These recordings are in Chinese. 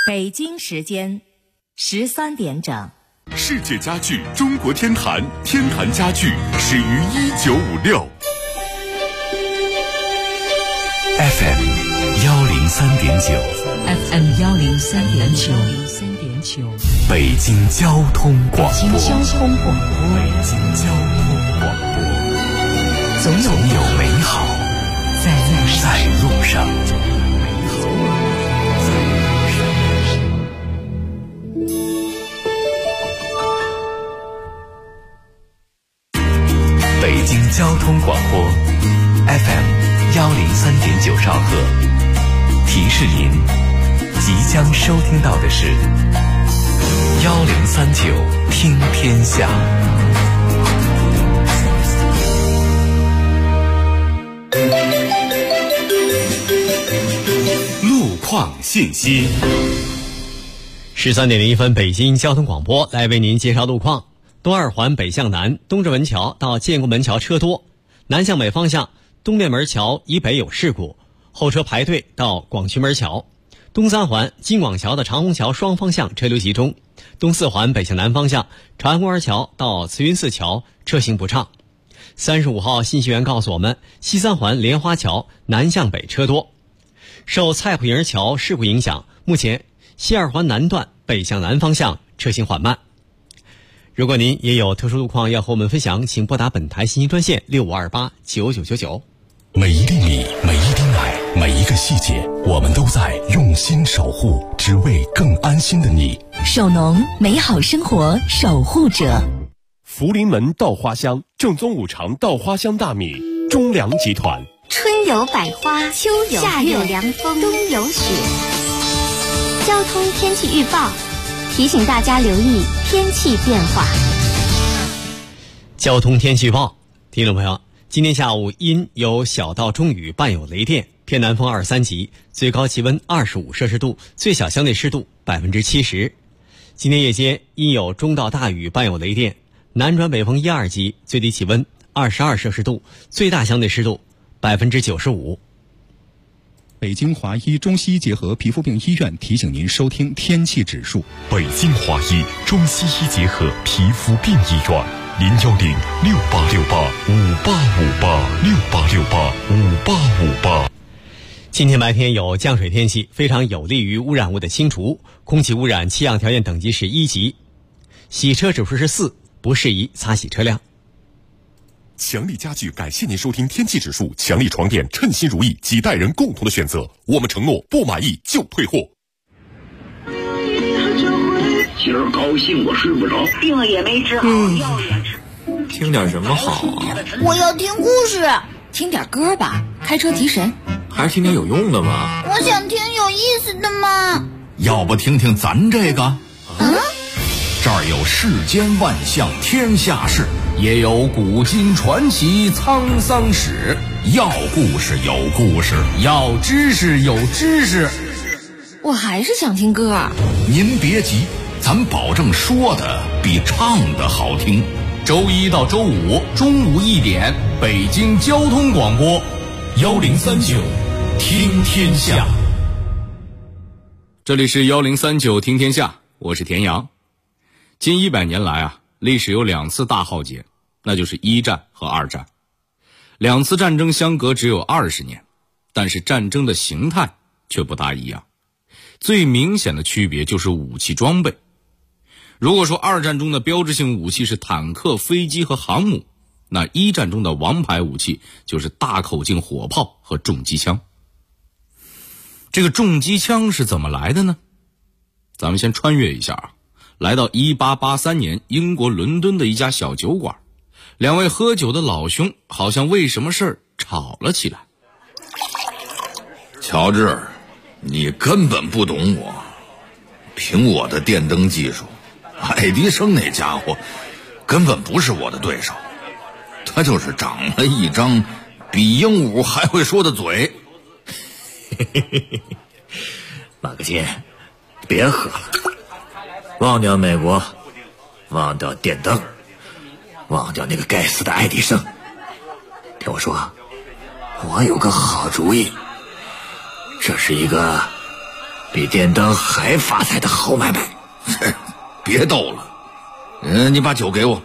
北京时间13点整。 世界家具中国天坛，天坛家具始于1956。FM 103.9，FM 103.9， 北京交通广播， 北京交通广播， 总有美好在路上。北京交通广播 FM 103.9兆赫，提示您即将收听到的是1039听天下。路况信息。 13点01分，北京交通广播来为您介绍路况。东二环北向南，东直门桥到建国门桥车多；南向北方向，东面门桥以北有事故，后车排队到广渠门桥。东三环金广桥到长虹桥双方向车流集中；东四环北向南方向，长安公园桥到慈云寺桥车行不畅。35号信息员告诉我们，西三环莲花桥南向北车多。受蔡浦营桥事故影响，目前西二环南段北向南方向车行缓慢。如果您也有特殊路况要和我们分享，请拨打本台信息专线65289999。 每一粒米，每一滴奶，每一个细节，我们都在用心守护，只为更安心的你。 守农，美好生活守护者。 福临门稻花香，正宗五常稻花香大米，中粮集团。 春有百花，秋有夏有凉风，冬有雪。交通天气预报提醒大家留意天气变化。 交通天气预报，听众朋友，今天下午因有小到中雨，伴有雷电，偏南风2-3级，最高气温25摄氏度，最小相对湿度70%。今天夜间因有中到大雨，伴有雷电，南转北风1-2级，最低气温22摄氏度，最大相对湿度95%。 北京华医中西医结合皮肤病医院提醒您收听天气指数。 北京华医中西医结合皮肤病医院，0106868585858，685858。 今天白天有降水天气，非常有利于污染物的清除，空气污染气象条件等级是1级，洗车指数是4，不适宜擦洗车辆。 强力家具感谢您收听天气指数，强力床垫称心如意，几代人共同的选择，我们承诺不满意就退货。 今儿高兴我睡不着， 病了也没治好，药也吃。 听点什么好啊？ 我要听故事。 听点歌吧，开车提神。 还是听点有用的吧。 我想听有意思的嘛。 要不听听咱这个？这儿有世间万象天下事，也有古今传奇沧桑史。要故事有故事，要知识有知识。 我还是想听歌。 您别急，咱保证说的比唱的好听。周一到周五中午1点，北京交通广播1039听天下。 这里是1039听天下，我是田阳。近100年来啊，历史有2次大浩劫，那就是1战和2战。2次战争相隔只有20年，但是战争的形态却不大一样。最明显的区别就是武器装备。如果说2战中的标志性武器是坦克、飞机和航母，那1战中的王牌武器就是大口径火炮和重机枪。这个重机枪是怎么来的呢？咱们先穿越一下啊，来到1883年英国伦敦的一家小酒馆，2位喝酒的老兄好像为什么事儿吵了起来。 乔治，你根本不懂我，凭我的电灯技术，爱迪生那家伙根本不是我的对手，他就是长了一张比鹦鹉还会说的嘴。 马克金，别喝了，忘掉美国，忘掉电灯，忘掉那个该死的爱迪生。听我说，我有个好主意，这是一个比电灯还发财的好买卖。 别逗了，你把酒给我。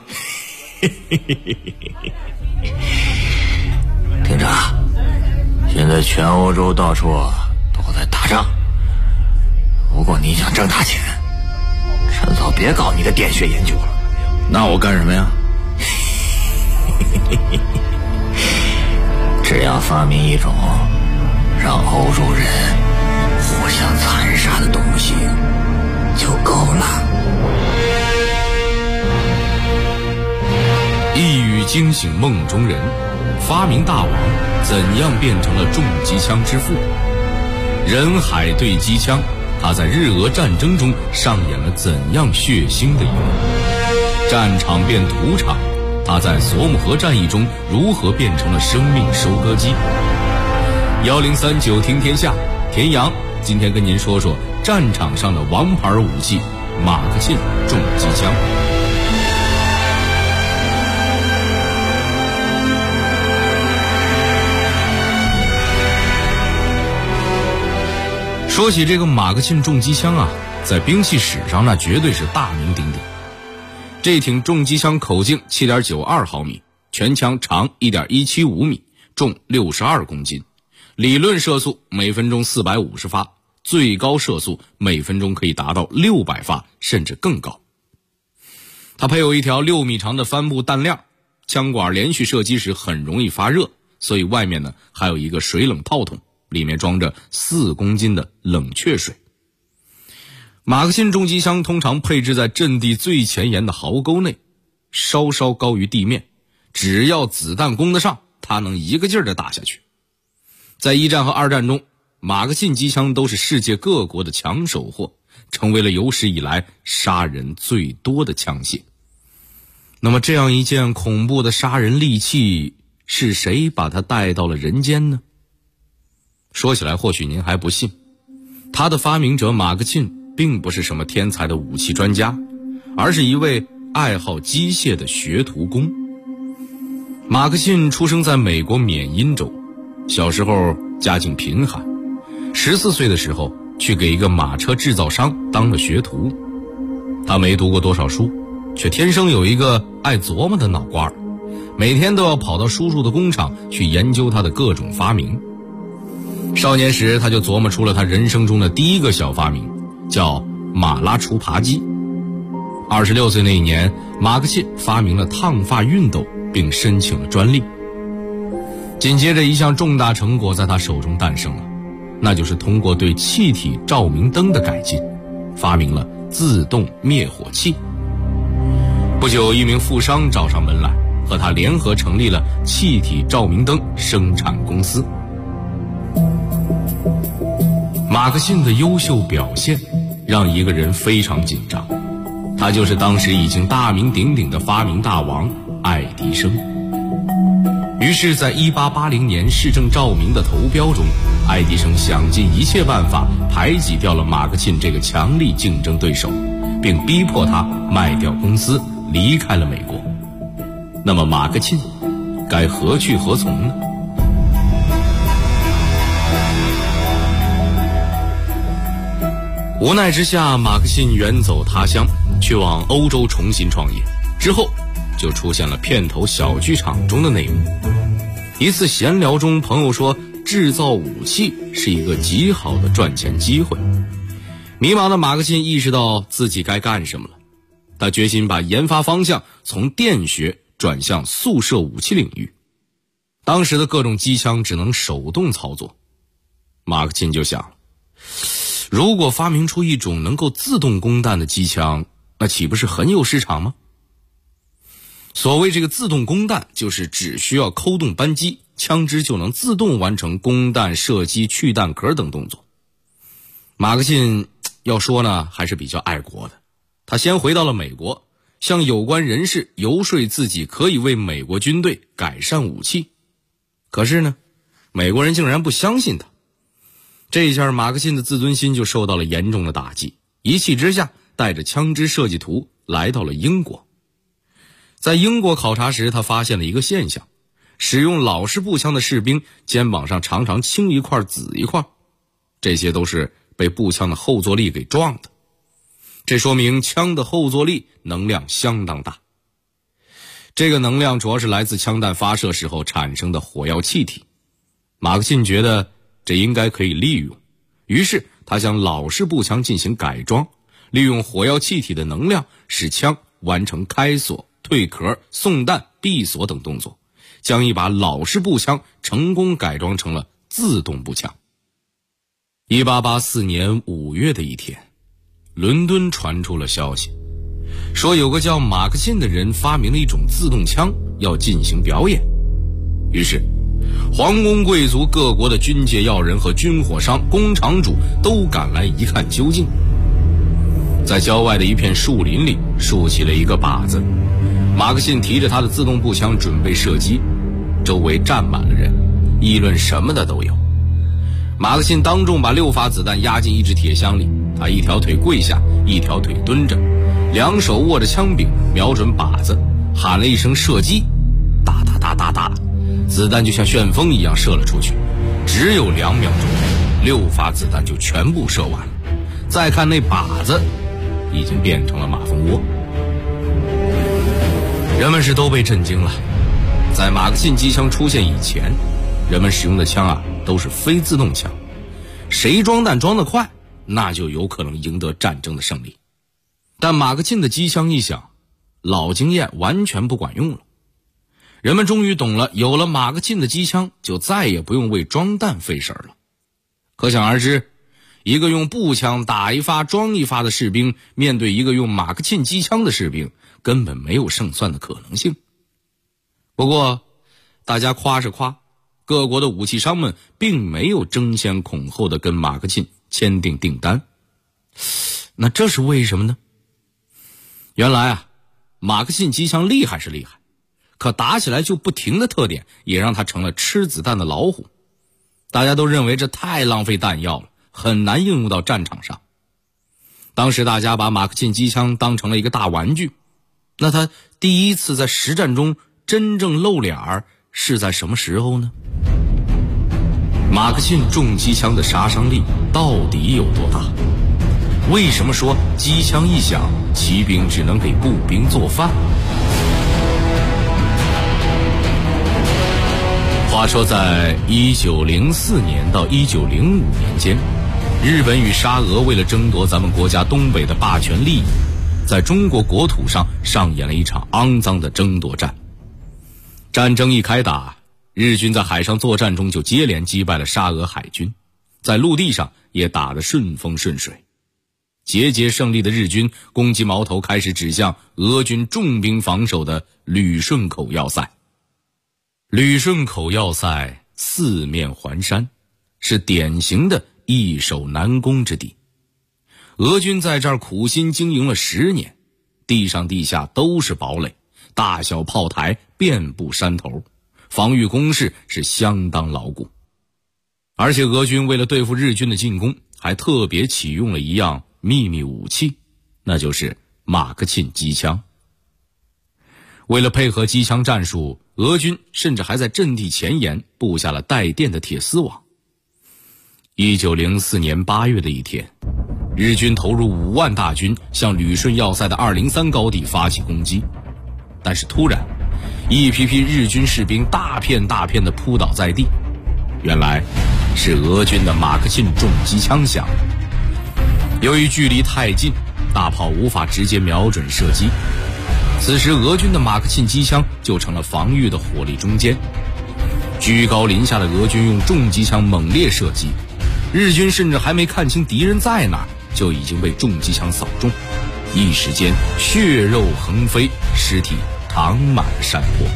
听着，现在全欧洲到处都在打仗，如果你想挣大钱，趁早别搞你的电学研究了。 那我干什么呀？ 只要发明一种让欧洲人互相残杀的东西就够了。 一语惊醒梦中人，发明大王怎样变成了重机枪之父？人海对机枪，他在日俄战争中上演了怎样血腥的一幕？战场变土场，他在索姆河战役中如何变成了生命收割机？1039听天下，田阳今天跟您说说战场上的王牌武器马克沁重机枪。说起这个马克沁重机枪啊，在兵器史上那绝对是大名鼎鼎。这挺重机枪口径 7.92 毫米，全枪长 1.175 米，重62公斤，理论射速每分钟450发，最高射速每分钟可以达到600发甚至更高。它配有一条6米长的帆布弹链，枪管连续射击时很容易发热，所以外面呢还有一个水冷套筒，里面装着4公斤的冷却水。马克沁重机枪通常配置在阵地最前沿的壕沟内，稍稍高于地面，只要子弹攻得上，它能一个劲儿地打下去。在一战和二战中，马克沁机枪都是世界各国的抢手货，成为了有史以来杀人最多的枪械。那么这样一件恐怖的杀人利器，是谁把它带到了人间呢？说起来或许您还不信，它的发明者马克沁并不是什么天才的武器专家，而是一位爱好机械的学徒工。马克沁出生在美国缅因州，小时候家境贫寒，14岁的时候去给一个马车制造商当了学徒。他没读过多少书，却天生有一个爱琢磨的脑瓜，每天都要跑到叔叔的工厂去研究他的各种发明。少年时他就琢磨出了他人生中的第一个小发明，叫马拉除扒机。26岁那一年，马克沁发明了烫发熨斗，并申请了专利。紧接着一项重大成果在他手中诞生了，那就是通过对气体照明灯的改进，发明了自动灭火器。不久，一名富商找上门来，和他联合成立了气体照明灯生产公司。马克沁的优秀表现让一个人非常紧张，他就是当时已经大名鼎鼎的发明大王爱迪生。于是在1880年市政照明的投标中，爱迪生想尽一切办法排挤掉了马克沁这个强力竞争对手，并逼迫他卖掉公司，离开了美国。那么马克沁该何去何从呢？无奈之下，马克沁远走他乡，去往欧洲重新创业。之后就出现了片头小剧场中的内幕。一次闲聊中，朋友说制造武器是一个极好的赚钱机会。迷茫的马克沁意识到自己该干什么了，他决心把研发方向从电学转向速射武器领域。当时的各种机枪只能手动操作，马克沁就想了，如果发明出一种能够自动供弹的机枪，那岂不是很有市场吗？所谓这个自动供弹，就是只需要扣动扳机，枪支就能自动完成供弹、射击、去弹壳等动作。马克沁要说呢，还是比较爱国的。他先回到了美国，向有关人士游说自己可以为美国军队改善武器。可是呢，美国人竟然不相信他。这一下马克沁的自尊心就受到了严重的打击，一气之下带着枪支设计图来到了英国。在英国考察时，他发现了一个现象，使用老式步枪的士兵肩膀上常常青一块紫一块，这些都是被步枪的后坐力给撞的。这说明枪的后坐力能量相当大。这个能量主要是来自枪弹发射时候产生的火药气体。马克沁觉得这应该可以利用，于是他将老式步枪进行改装，利用火药气体的能量使枪完成开锁、退壳、送弹、闭锁等动作，将一把老式步枪成功改装成了自动步枪。1884年5月的一天，伦敦传出了消息，说有个叫马克沁的人发明了一种自动枪，要进行表演。于是皇宫贵族、各国的军界要人和军火商、工厂主都赶来一看究竟。在郊外的一片树林里竖起了一个靶子，马克沁提着他的自动步枪准备射击，周围站满了人，议论什么的都有。马克沁当众把6发子弹压进一只铁箱里，他一条腿跪下，一条腿蹲着，两手握着枪柄，瞄准靶子，喊了一声射击，哒哒哒哒哒，子弹就像旋风一样射了出去，只有2秒钟，6发子弹就全部射完了。再看那靶子，已经变成了马蜂窝。人们是都被震惊了。在马克沁机枪出现以前，人们使用的枪都是非自动枪，谁装弹装得快，那就有可能赢得战争的胜利。但马克沁的机枪一响，老经验完全不管用了。人们终于懂了，有了马克沁的机枪，就再也不用为装弹费神了。可想而知，一个用步枪打一发装一发的士兵，面对一个用马克沁机枪的士兵，根本没有胜算的可能性。不过大家夸是夸，各国的武器商们并没有争先恐后的跟马克沁签订订单。那这是为什么呢？原来马克沁机枪厉害是厉害，可打起来就不停的特点也让他成了吃子弹的老虎。大家都认为这太浪费弹药了，很难应用到战场上。当时大家把马克沁机枪当成了一个大玩具。那他第一次在实战中真正露脸是在什么时候呢？马克沁重机枪的杀伤力到底有多大？为什么说机枪一响，骑兵只能给步兵做饭？话说在1904年到1905年间，日本与沙俄为了争夺咱们国家东北的霸权利益，在中国国土上上演了一场肮脏的争夺战。战争一开打，日军在海上作战中就接连击败了沙俄海军，在陆地上也打得顺风顺水。节节胜利的日军攻击矛头开始指向俄军重兵防守的旅顺口要塞。旅顺口要塞四面环山，是典型的易守难攻之地。俄军在这儿苦心经营了10年，地上地下都是堡垒，大小炮台遍布山头，防御工事是相当牢固。而且俄军为了对付日军的进攻，还特别启用了一样秘密武器，那就是马克沁机枪。为了配合机枪战术，俄军甚至还在阵地前沿布下了带电的铁丝网。1904年8月的一天，日军投入5万大军向旅顺要塞的203高地发起攻击，但是突然一批批日军士兵大片大片地扑倒在地，原来是俄军的马克沁重机枪响。由于距离太近，大炮无法直接瞄准射击，此时俄军的马克沁机枪就成了防御的火力中坚。居高临下的俄军用重机枪猛烈射击，日军甚至还没看清敌人在哪，就已经被重机枪扫中，一时间血肉横飞，尸体躺满了山坡。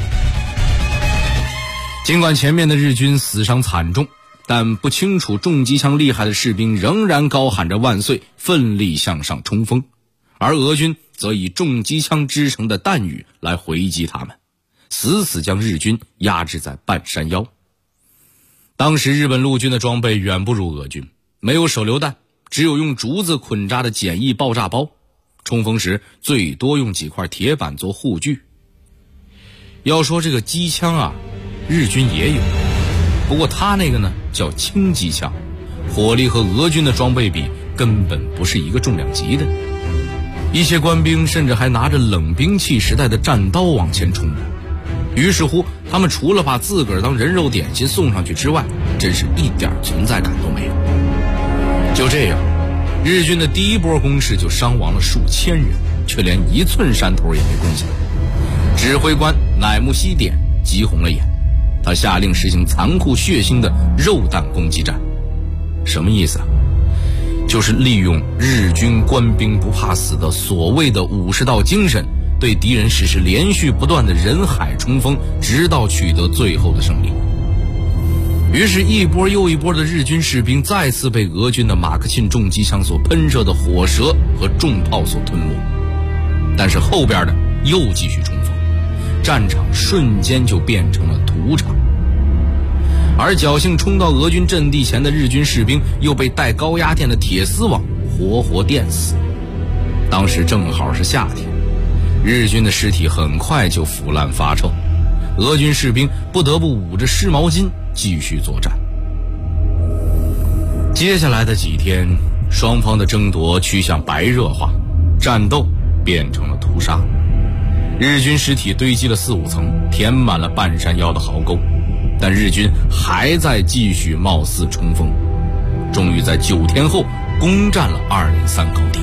尽管前面的日军死伤惨重，但不清楚重机枪厉害的士兵仍然高喊着万岁，奋力向上冲锋，而俄军则以重机枪织成的弹雨来回击他们，死死将日军压制在半山腰。当时日本陆军的装备远不如俄军，没有手榴弹，只有用竹子捆扎的简易爆炸包，冲锋时最多用几块铁板做护具。要说这个机枪日军也有，不过他那个呢叫轻机枪， 火力和俄军的装备比根本不是一个重量级的。一些官兵甚至还拿着冷兵器时代的战刀往前冲。于是乎，他们除了把自个儿当人肉点心送上去之外，真是一点存在感都没有。就这样，日军的第一波攻势就伤亡了数千人，却连1寸山头也没攻下。指挥官乃木希典急红了眼，他下令实行残酷血腥的肉弹攻击战。什么意思啊？就是利用日军官兵不怕死的所谓的50道精神，对敌人实施连续不断的人海冲锋，直到取得最后的胜利。于是一波又一波的日军士兵再次被俄军的马克沁重机枪所喷射的火舌和重炮所吞没。但是后边的又继续冲锋，战场瞬间就变成了屠场。而侥幸冲到俄军阵地前的日军士兵又被带高压电的铁丝网活活电死。当时正好是夏天，日军的尸体很快就腐烂发臭，俄军士兵不得不捂着湿毛巾继续作战。接下来的几天，双方的争夺趋向白热化，战斗变成了屠杀。日军尸体堆积了4、5层，填满了半山腰的壕沟，但日军还在继续貌似冲锋，终于在9天后攻占了203高地。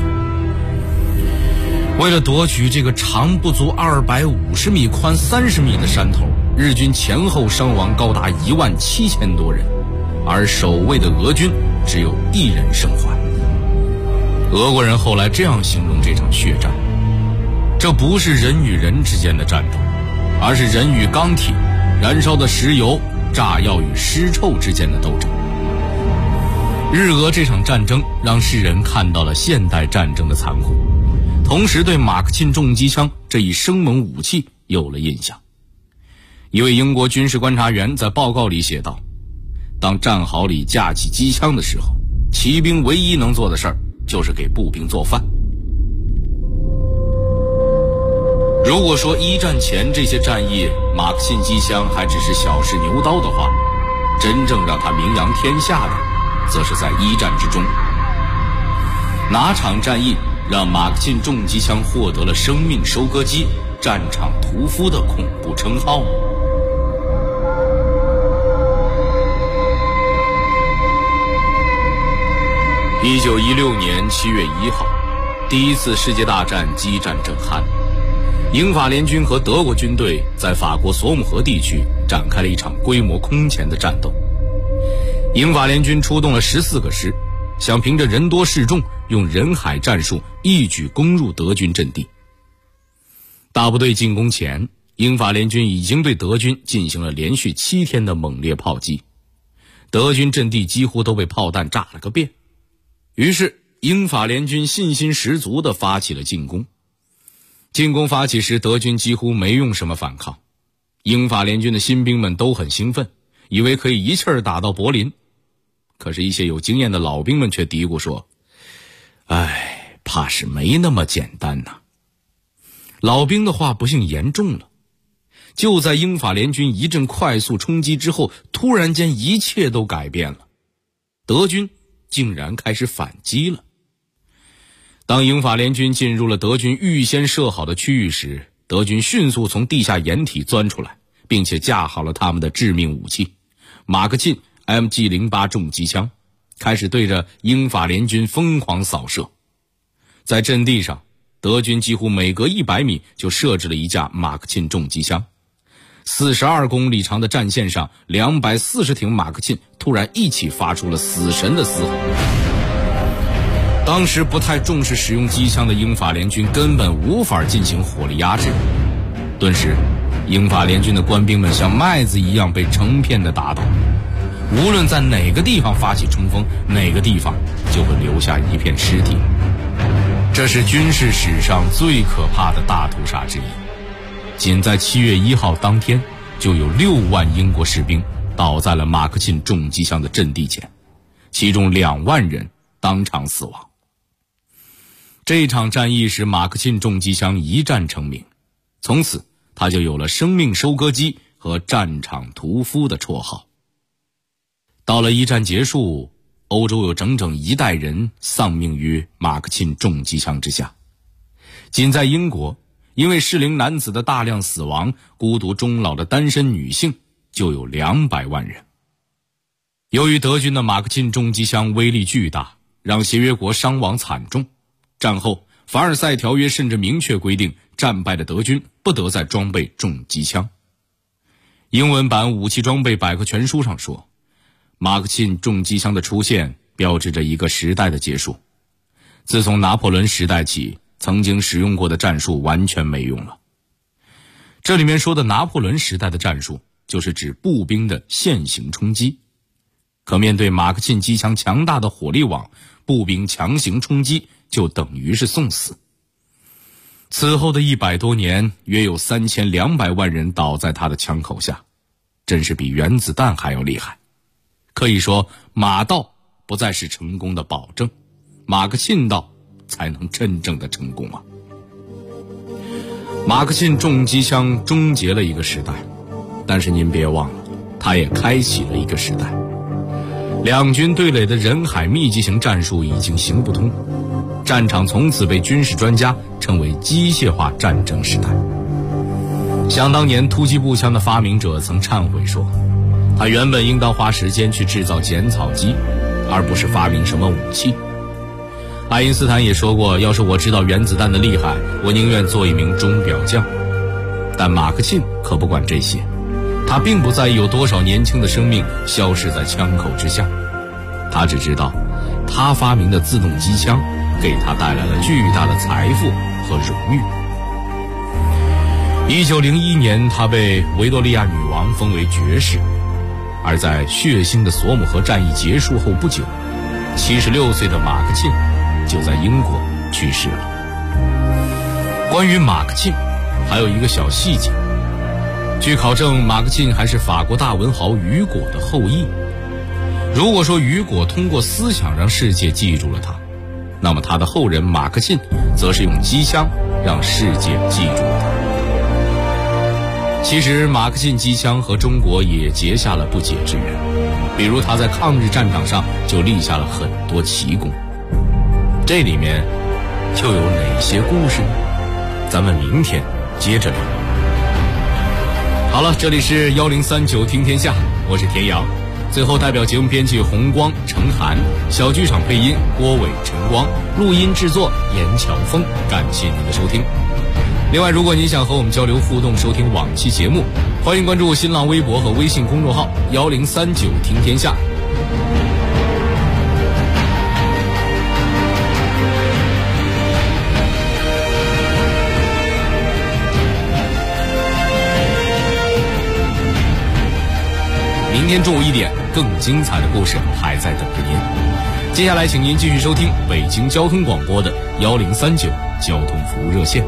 为了夺取这个长不足250米、宽30米的山头，日军前后伤亡高达17000多人，而守卫的俄军只有1人生还。俄国人后来这样形容这场血战：这不是人与人之间的战斗，而是人与钢铁、燃烧的石油、炸药与尸臭之间的斗争。日俄这场战争让世人看到了现代战争的残酷，同时对马克沁重机枪这一生猛武器有了印象。一位英国军事观察员在报告里写道，当战壕里架起机枪的时候，骑兵唯一能做的事儿就是给步兵做饭。如果说一战前这些战役马克沁机枪还只是小试牛刀的话，真正让它名扬天下的则是在一战之中。哪场战役让马克沁重机枪获得了生命收割机、战场屠夫的恐怖称号呢？1916年7月1号，第一次世界大战激战正酣，英法联军和德国军队在法国索姆河地区展开了一场规模空前的战斗。英法联军出动了14个师，想凭着人多势众，用人海战术一举攻入德军阵地。大部队进攻前，英法联军已经对德军进行了连续7天的猛烈炮击，德军阵地几乎都被炮弹炸了个遍。于是英法联军信心十足地发起了进攻。进攻发起时，德军几乎没用什么反抗，英法联军的新兵们都很兴奋，以为可以一气儿打到柏林。可是一些有经验的老兵们却嘀咕说，怕是没那么简单呐。老兵的话不幸言中了。就在英法联军一阵快速冲击之后，突然间一切都改变了，德军竟然开始反击了。当英法联军进入了德军预先设好的区域时，德军迅速从地下掩体钻出来，并且架好了他们的致命武器马克沁 MG08 重机枪，开始对着英法联军疯狂扫射。在阵地上，德军几乎每隔100米就设置了一架马克沁重机枪。42公里长的战线上，240挺马克沁突然一起发出了死神的嘶吼。当时不太重视使用机枪的英法联军根本无法进行火力压制，顿时英法联军的官兵们像麦子一样被成片的打倒，无论在哪个地方发起冲锋，哪个地方就会留下一片尸体。这是军事史上最可怕的大屠杀之一。仅在7月1号当天，就有6万英国士兵倒在了马克沁重机枪的阵地前，其中2万人当场死亡。这场战役使马克沁重机枪一战成名，从此他就有了生命收割机和战场屠夫的绰号。到了一战结束， 欧洲有整整一代人丧命于马克沁重机枪之下。仅在英国，因为适龄男子的大量死亡，孤独终老的单身女性就有200万人。由于德军的马克沁重机枪威力巨大，让协约国伤亡惨重。战后，凡尔赛条约甚至明确规定，战败的德军不得再装备重机枪。英文版武器装备百科全书上说，马克沁重机枪的出现标志着一个时代的结束。自从拿破仑时代起，曾经使用过的战术完全没用了。这里面说的拿破仑时代的战术，就是指步兵的线行冲击。可面对马克沁机枪强大的火力网，步兵强行冲击就等于是送死。此后的100多年，约有3200万人倒在他的枪口下，真是比原子弹还要厉害。可以说，马到不再是成功的保证，马克沁到才能真正的成功啊！马克沁重机枪终结了一个时代，但是您别忘了，它也开启了一个时代。两军对垒的人海密集型战术已经行不通，战场从此被军事专家称为机械化战争时代。想当年，突击步枪的发明者曾忏悔说，他原本应当花时间去制造剪草机，而不是发明什么武器。爱因斯坦也说过，要是我知道原子弹的厉害，我宁愿做一名钟表匠。但马克沁可不管这些，他并不在意有多少年轻的生命消失在枪口之下，他只知道他发明的自动机枪给他带来了巨大的财富和荣誉。1901年，他被维多利亚女王封为爵士，而在血腥的索姆河战役结束后不久，76岁的马克沁就在英国去世了。关于马克沁，还有一个小细节。据考证，马克沁还是法国大文豪雨果的后裔。如果说雨果通过思想让世界记住了他，那么他的后人马克沁则是用机枪让世界记住了他。其实马克沁机枪和中国也结下了不解之缘，比如他在抗日战场上就立下了很多奇功。这里面就有哪些故事呢？咱们明天接着聊。好了，这里是1039听天下，我是田阳。最后代表节目编辑红光、程涵，小剧场配音郭伟、陈光，录音制作严巧峰。感谢您的收听。另外，如果您想和我们交流互动，收听往期节目，欢迎关注新浪微博和微信公众号1039听天下。明天中午1点，更精彩的故事还在等着您。接下来，请您继续收听北京交通广播的1039交通服务热线。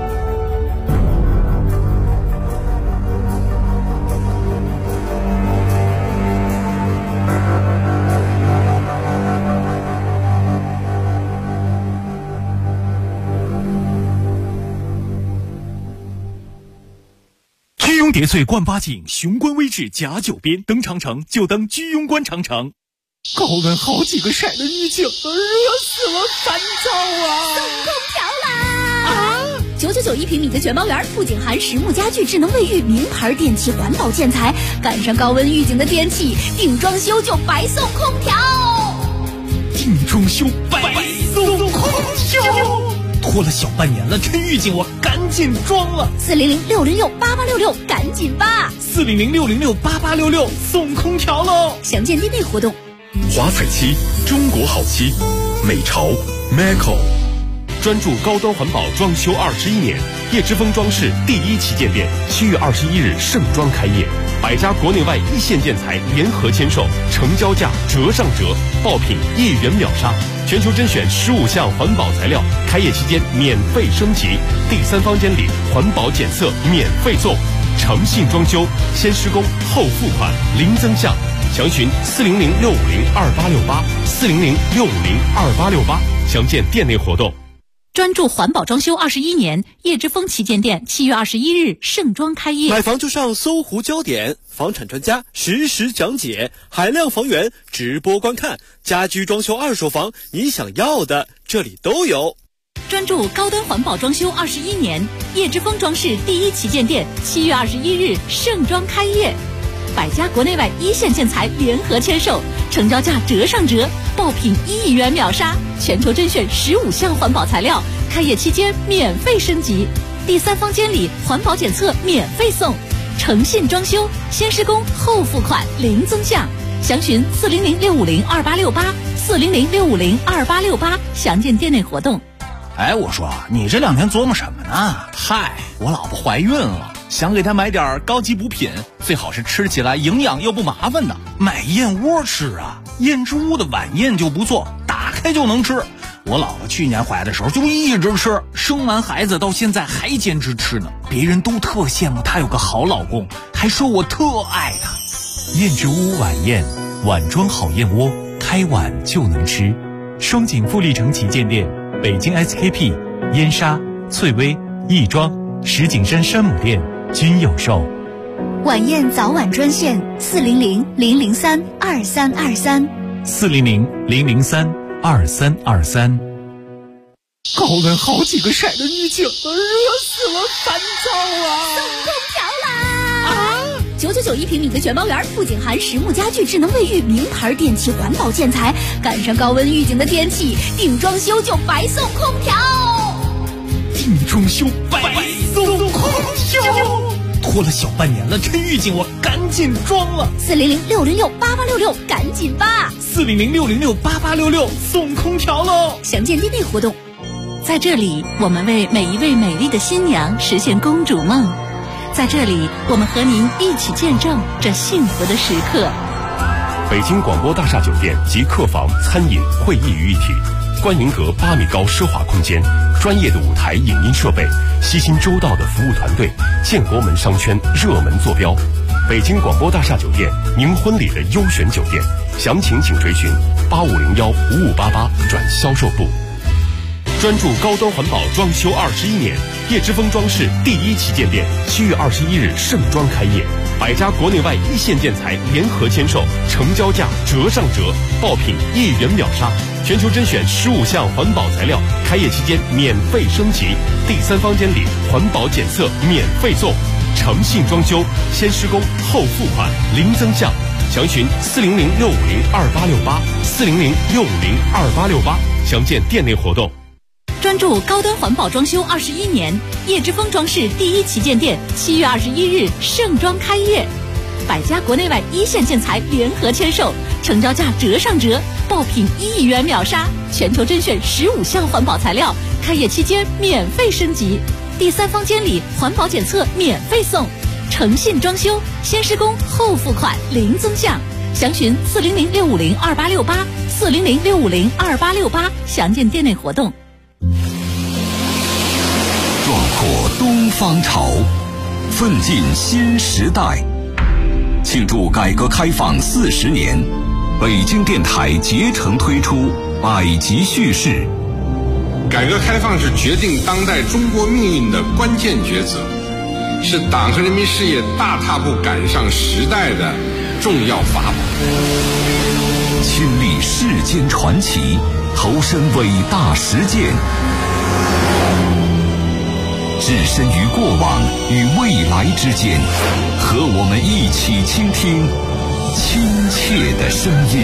居庸叠翠冠八景，雄关微志甲9边，登长城就登居庸关长城。高温好几个晒的预警，热死了，烦躁啊！ 送空调啦！999一平米的全包圆，不仅含实木家具、智能卫浴、名牌电器、环保建材，赶上高温预警的天气，定装修就白送空调。 定装修白送空调。拖了小半年了，趁预警我赶紧装了。 400-606-8866，赶紧吧 ！400-606-8866，送空调喽！ 详见店内活动。 华彩漆，中国好漆，美潮 Maco， 专注高端环保装修21年，叶之峰装饰第1旗舰店7月21日盛装开业，100家国内外一线建材联合签售，成交价折上折，爆品1元秒杀。全球甄选15项环保材料，开业期间免费升级，第3方监理，环保检测免费送，诚信装修，先施工后付款，零增项。详询400-650-2868，400-650-2868，详见店内活动。 专注环保装修21年，叶之峰旗舰店7月21日盛装开业。 买房就上搜狐焦点，房产专家实时讲解，海量房源直播观看，家居装修二手房，你想要的这里都有。 专注高端环保装修21年，叶之峰装饰第一旗舰店7月21日盛装开业。百家国内外一线建材联合签售，成交价折上折，爆品1亿元秒杀，全球甄选15项环保材料，开业期间免费升级，第3方监理环保检测免费送，诚信装修，先施工后付款零增项，详询400-650-2868，400-650-2868，详见店内活动。 哎，我说你这2天琢磨什么呢？嗨，我老婆怀孕了，想给她买点高级补品，最好是吃起来营养又不麻烦的。买燕窝吃啊，燕之屋的晚宴就不错，打开就能吃。我老婆去年怀的时候就一直吃，生完孩子到现在还坚持吃呢。别人都特羡慕她有个好老公，还说我特爱她。 燕之屋晚宴，碗装好燕窝，开碗就能吃。双井富力城旗舰店，北京 SKP、燕莎、翠微、亦庄、石景山山姆店均有售。 晚宴早晚专线 400-003-2323，400-003-2323。 高温好几个晒的预警了，热死了，烦躁啊！ 送空调啦！999一平米的全包园，不仅含实木家具、智能卫浴、名牌电器、环保建材，赶上高温预警的天气，定装修就白送空调。 定装修白送空调，拖了小半年了，趁预警我赶紧装了。 400-606-8866，赶紧吧 ！400-606-8866，送空调喽！ 详见店内活动。 在这里，我们为每一位美丽的新娘实现公主梦。在这里，我们和您一起见证这幸福的时刻。 北京广播大厦酒店及客房、餐饮、会议于一体，观云阁8米高奢华空间，专业的舞台影音设备，悉心周到的服务团队，建国门商圈热门坐标。北京广播大厦酒店，您婚礼的优选酒店，详情请垂询8501-5588转销售部。专注高端环保装修21年，叶之峰装饰第一旗舰店7月21日盛装开业，百家国内外一线建材联合签售，成交价折上折，爆品1亿元秒杀，全球甄选15项环保材料，开业期间免费升级，第3方监理环保检测免费送，诚信装修，先施工后付款零增项，详询400-650-2868，400-650-2868，详见店内活动。 专注高端环保装修21年，叶之峰装饰第一旗舰店7月21日盛装开业，百家国内外一线建材联合签售，成交价折上折，爆品1亿元秒杀，全球甄选15项环保材料，开业期间免费升级，第3方监理环保检测免费送，诚信装修，先施工后付款零增项，详询400-650-2868，400-650-2868，详见店内活动。 壮阔东方潮，奋进新时代。庆祝改革开放40年，北京电台竭诚推出百集叙事。 改革开放是决定当代中国命运的关键抉择，是党和人民事业大踏步赶上时代的重要法宝。 亲历世间传奇，投身伟大实践，置身于过往与未来之间，和我们一起倾听亲切的声音。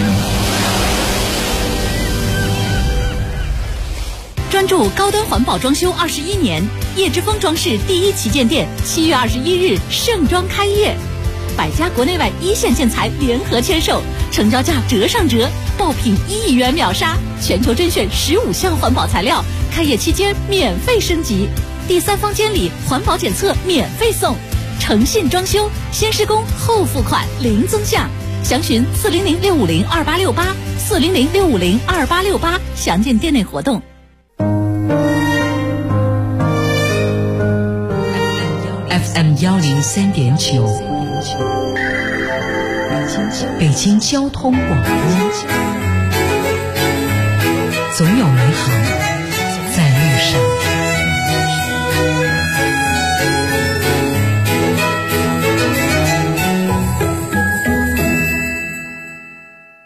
专注高端环保装修21年，叶之峰装饰第一旗舰店7月21日盛装开业，百家国内外一线建材联合签售，成交价折上折，爆品1亿元秒杀，全球甄选15项环保材料，开业期间免费升级，第3方监理环保检测免费送，诚信装修，先施工后付款零增项，详询400-650-2868，400-650-2868，详见店内活动。 FM 103.9，北京交通广播，总有美好在路上。 上。